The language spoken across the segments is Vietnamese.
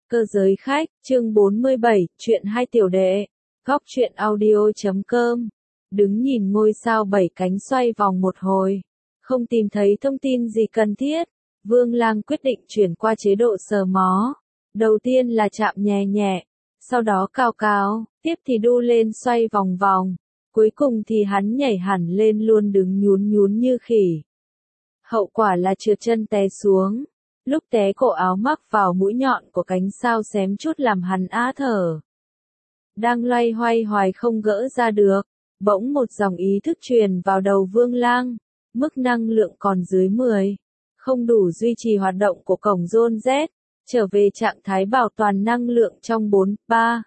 Cơ giới khách, chương 47, chuyện hai tiểu đệ. Góc truyện audio.com. Đứng nhìn ngôi sao bảy cánh xoay vòng một hồi. Không tìm thấy thông tin gì cần thiết. Vương Lang quyết định chuyển qua chế độ sờ mó. Đầu tiên là chạm nhẹ nhẹ. Sau đó cao cao. Tiếp thì đu lên xoay vòng vòng. Cuối cùng thì hắn nhảy hẳn lên luôn đứng nhún nhún như khỉ. Hậu quả là trượt chân té xuống. Lúc té cổ áo mắc vào mũi nhọn của cánh sao xém chút làm hắn á thở. Đang loay hoay hoài không gỡ ra được, bỗng một dòng ý thức truyền vào đầu Vương Lang. Mức năng lượng còn dưới 10. Không đủ duy trì hoạt động của cổng Zone Z. Trở về trạng thái bảo toàn năng lượng trong 4, 3,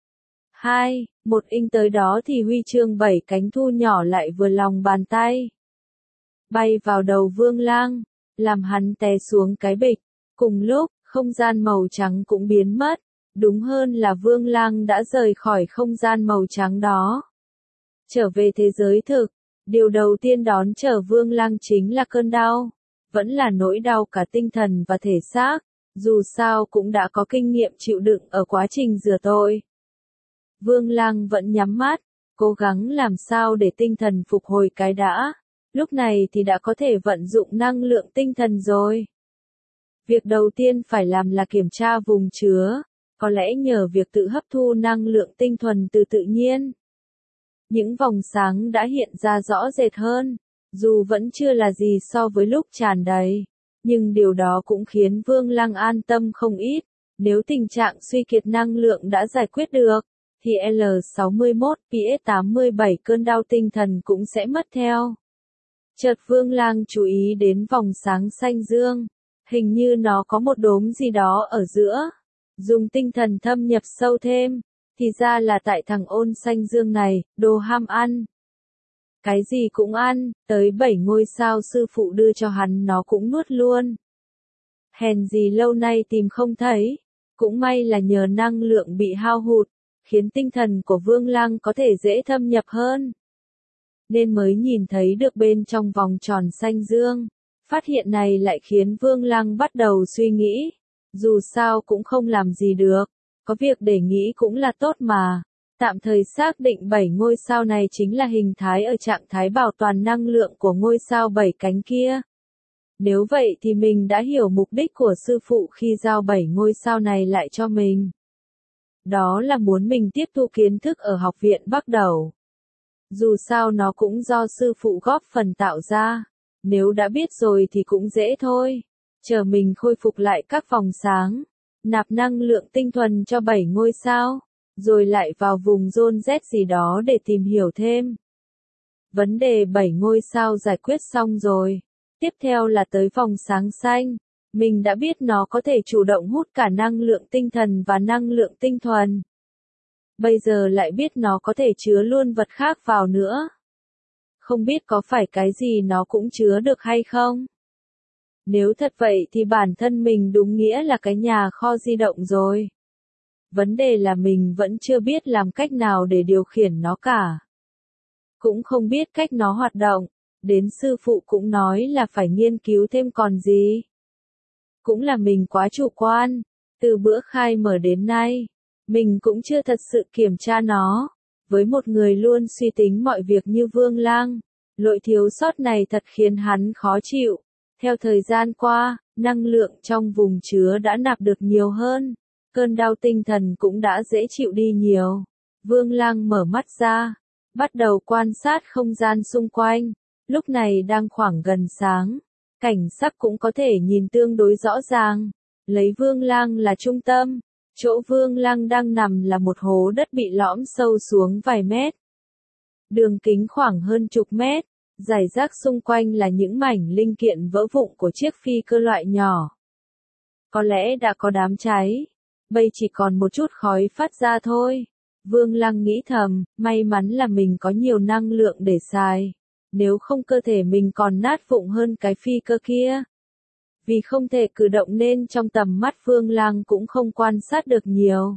2, 1 inch tới đó thì huy chương bảy cánh thu nhỏ lại vừa lòng bàn tay. Bay vào đầu Vương Lang, làm hắn té xuống cái bịch. Cùng lúc, không gian màu trắng cũng biến mất. Đúng hơn là Vương Lang đã rời khỏi không gian màu trắng đó. Trở về thế giới thực, điều đầu tiên đón chờ Vương Lang chính là cơn đau. Vẫn là nỗi đau cả tinh thần và thể xác, dù sao cũng đã có kinh nghiệm chịu đựng ở quá trình rửa tội. Vương Lang vẫn nhắm mắt, cố gắng làm sao để tinh thần phục hồi cái đã. Lúc này thì đã có thể vận dụng năng lượng tinh thần rồi. Việc đầu tiên phải làm là kiểm tra vùng chứa, có lẽ nhờ việc tự hấp thu năng lượng tinh thuần từ tự nhiên. Những vòng sáng đã hiện ra rõ rệt hơn, dù vẫn chưa là gì so với lúc tràn đầy, nhưng điều đó cũng khiến Vương Lang an tâm không ít. Nếu tình trạng suy kiệt năng lượng đã giải quyết được, thì L61, PS87 cơn đau tinh thần cũng sẽ mất theo. Chợt Vương Lang chú ý đến vòng sáng xanh dương, hình như nó có một đốm gì đó ở giữa. Dùng tinh thần thâm nhập sâu thêm, thì ra là tại thằng ôn xanh dương này, đồ ham ăn. Cái gì cũng ăn, tới 7 ngôi sao sư phụ đưa cho hắn nó cũng nuốt luôn. Hèn gì lâu nay tìm không thấy, cũng may là nhờ năng lượng bị hao hụt, khiến tinh thần của Vương Lang có thể dễ thâm nhập hơn. Nên mới nhìn thấy được bên trong vòng tròn xanh dương. Phát hiện này lại khiến Vương Lang bắt đầu suy nghĩ. Dù sao cũng không làm gì được, có việc để nghĩ cũng là tốt mà. Tạm thời xác định 7 ngôi sao này chính là hình thái ở trạng thái bảo toàn năng lượng của ngôi sao 7 cánh kia. Nếu vậy thì mình đã hiểu mục đích của sư phụ khi giao 7 ngôi sao này lại cho mình. Đó là muốn mình tiếp thu kiến thức ở học viện Bắc Đầu. Dù sao nó cũng do sư phụ góp phần tạo ra. Nếu đã biết rồi thì cũng dễ thôi. Chờ mình khôi phục lại các vòng sáng, nạp năng lượng tinh thuần cho 7 ngôi sao, rồi lại vào vùng Zone Z gì đó để tìm hiểu thêm. Vấn đề 7 ngôi sao giải quyết xong rồi. Tiếp theo là tới vòng sáng xanh. Mình đã biết nó có thể chủ động hút cả năng lượng tinh thần và năng lượng tinh thuần. Bây giờ lại biết nó có thể chứa luôn vật khác vào nữa. Không biết có phải cái gì nó cũng chứa được hay không? Nếu thật vậy thì bản thân mình đúng nghĩa là cái nhà kho di động rồi. Vấn đề là mình vẫn chưa biết làm cách nào để điều khiển nó cả. Cũng không biết cách nó hoạt động, đến sư phụ cũng nói là phải nghiên cứu thêm còn gì. Cũng là mình quá chủ quan, từ bữa khai mở đến nay, mình cũng chưa thật sự kiểm tra nó. Với một người luôn suy tính mọi việc như Vương Lang, lỗi thiếu sót này thật khiến hắn khó chịu. Theo thời gian qua, năng lượng trong vùng chứa đã nạp được nhiều hơn, cơn đau tinh thần cũng đã dễ chịu đi nhiều. Vương Lang mở mắt ra, bắt đầu quan sát không gian xung quanh, lúc này đang khoảng gần sáng, cảnh sắc cũng có thể nhìn tương đối rõ ràng. Lấy Vương Lang là trung tâm, chỗ Vương Lang đang nằm là một hố đất bị lõm sâu xuống vài mét. Đường kính khoảng hơn chục mét. Rải rác xung quanh là những mảnh linh kiện vỡ vụn của chiếc phi cơ loại nhỏ. Có lẽ đã có đám cháy. Bây chỉ còn một chút khói phát ra thôi. Vương Lang nghĩ thầm, may mắn là mình có nhiều năng lượng để xài. Nếu không cơ thể mình còn nát vụn hơn cái phi cơ kia. Vì không thể cử động nên trong tầm mắt Vương Lang cũng không quan sát được nhiều.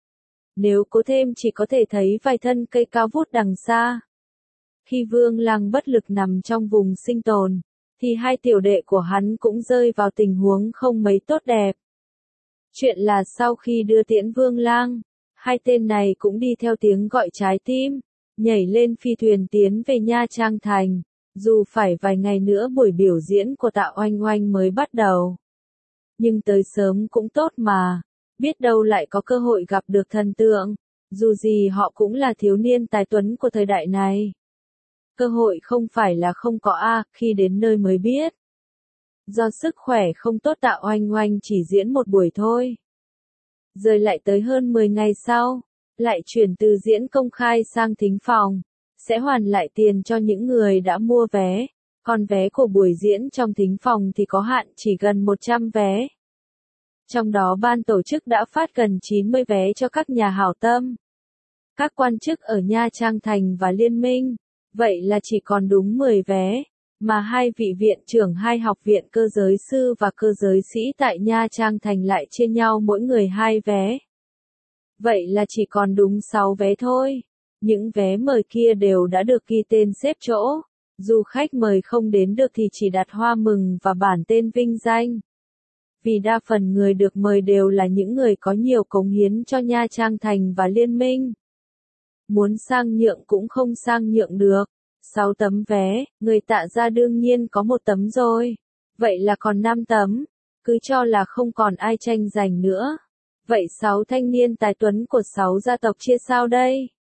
Nếu cố thêm chỉ có thể thấy vài thân cây cao vút đằng xa. Khi Vương Lang bất lực nằm trong vùng sinh tồn, thì hai tiểu đệ của hắn cũng rơi vào tình huống không mấy tốt đẹp. Chuyện là sau khi đưa tiễn Vương Lang, hai tên này cũng đi theo tiếng gọi trái tim, nhảy lên phi thuyền tiến về Nha Trang Thành, dù phải vài ngày nữa buổi biểu diễn của Tạ Oanh Oanh mới bắt đầu. Nhưng tới sớm cũng tốt mà, biết đâu lại có cơ hội gặp được thần tượng, dù gì họ cũng là thiếu niên tài tuấn của thời đại này. Cơ hội không phải là không có khi đến nơi mới biết. Do sức khỏe không tốt Tạ Oanh Oanh chỉ diễn một buổi thôi. Rồi lại tới hơn 10 ngày sau, lại chuyển từ diễn công khai sang thính phòng, sẽ hoàn lại tiền cho những người đã mua vé, còn vé của buổi diễn trong thính phòng thì có hạn chỉ gần 100 vé. Trong đó ban tổ chức đã phát gần 90 vé cho các nhà hảo tâm, các quan chức ở Nha Trang Thành và Liên minh, vậy là chỉ còn đúng 10 vé, mà hai vị viện trưởng hai học viện cơ giới sư và cơ giới sĩ tại Nha Trang Thành lại chia nhau mỗi người 2 vé. Vậy là chỉ còn đúng 6 vé thôi. Những vé mời kia đều đã được ghi tên xếp chỗ, dù khách mời không đến được thì chỉ đặt hoa mừng và bản tên vinh danh. Vì đa phần người được mời đều là những người có nhiều cống hiến cho Nha Trang Thành và Liên minh. Muốn sang nhượng cũng không sang nhượng được. 6 tấm vé, người Tạ gia đương nhiên có 1 tấm rồi. Vậy là còn 5 tấm. Cứ cho là không còn ai tranh giành nữa. Vậy 6 thanh niên tài tuấn của 6 gia tộc chia sao đây?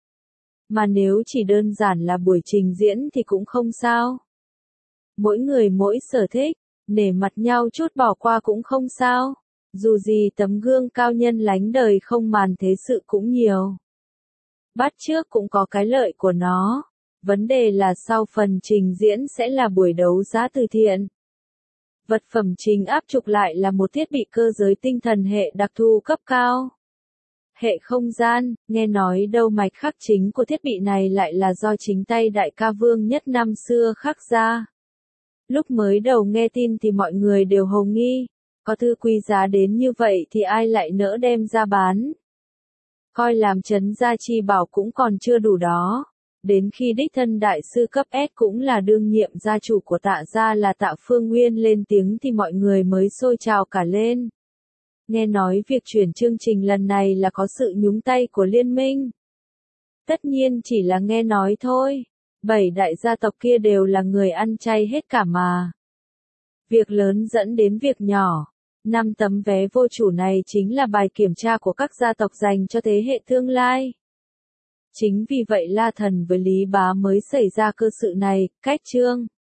Mà nếu chỉ đơn giản là buổi trình diễn thì cũng không sao. Mỗi người mỗi sở thích, nể mặt nhau chút bỏ qua cũng không sao. Dù gì tấm gương cao nhân lánh đời không màn thế sự cũng nhiều. Bắt chước cũng có cái lợi của nó. Vấn đề là sau phần trình diễn sẽ là buổi đấu giá từ thiện. Vật phẩm chính áp trục lại là một thiết bị cơ giới tinh thần hệ đặc thù cấp cao. Hệ không gian, nghe nói đâu mạch khắc chính của thiết bị này lại là do chính tay đại ca Vương Nhất năm xưa khắc ra. Lúc mới đầu nghe tin thì mọi người đều hồ nghi, có thứ quý giá đến như vậy thì ai lại nỡ đem ra bán. Coi làm trấn gia chi bảo cũng còn chưa đủ đó. Đến khi đích thân đại sư cấp S cũng là đương nhiệm gia chủ của Tạ gia là Tạ Phương Nguyên lên tiếng thì mọi người mới sôi trào cả lên. Nghe nói việc chuyển chương trình lần này là có sự nhúng tay của liên minh. Tất nhiên chỉ là nghe nói thôi. 7 đại gia tộc kia đều là người ăn chay hết cả mà. Việc lớn dẫn đến việc nhỏ. 5 tấm vé vô chủ này chính là bài kiểm tra của các gia tộc dành cho thế hệ tương lai. Chính vì vậy La Thần với Lý Bá mới xảy ra cơ sự này, cách chương.